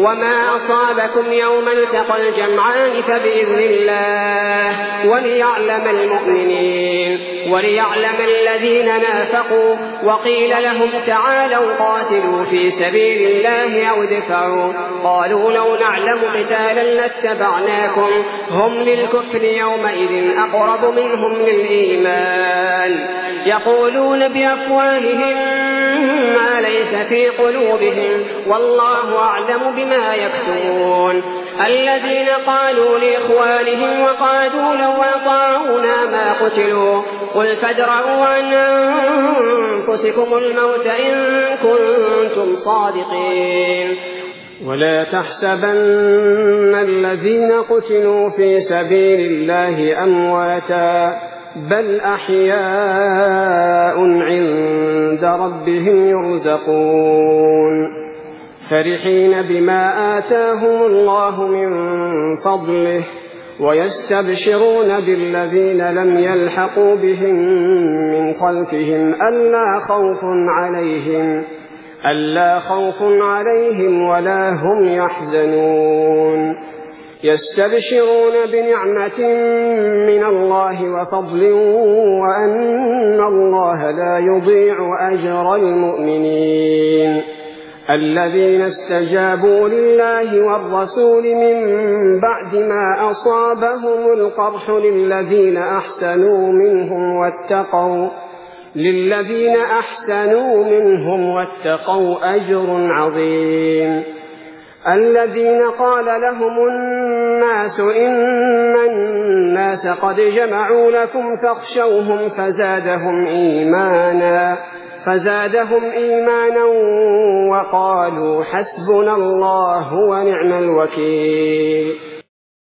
وما أصابكم يوم التقى الجمعان فبإذن الله وليعلم المؤمنين وليعلم الذين نافقوا. وقيل لهم تعالوا قاتلوا في سبيل الله أو ادفعوا قالوا لو نعلم قتالا لاتبعناكم هم للكفر يومئذ أقرب منهم للإيمان يقولون بأفواههم ما ليس في قلوبهم والله أعلم بما يكتمون. الذين قالوا لإخوانهم وقالوا لو أطاعونا ما قتلوا قل فادرءوا عن أنفسكم الموت إن كنتم صادقين. ولا تحسبن الذين قتلوا في سبيل الله أمواتا بل أحياء عند ربهم يرزقون فرحين بما آتاهم الله من فضله ويستبشرون بالذين لم يلحقوا بهم من خلفهم ألا خوف عليهم ولا هم يحزنون يستبشرون بنعمة من الله وفضل وأن الله لا يضيع أجر المؤمنين الذين استجابوا لله والرسول من بعد ما أصابهم القرح للذين أحسنوا منهم واتقوا أجر عظيم. الذين قال لهم الناس إن الناس قد جمعوا لكم فاخشوهم فزادهم إيمانا وقالوا حسبنا الله ونعم الوكيل.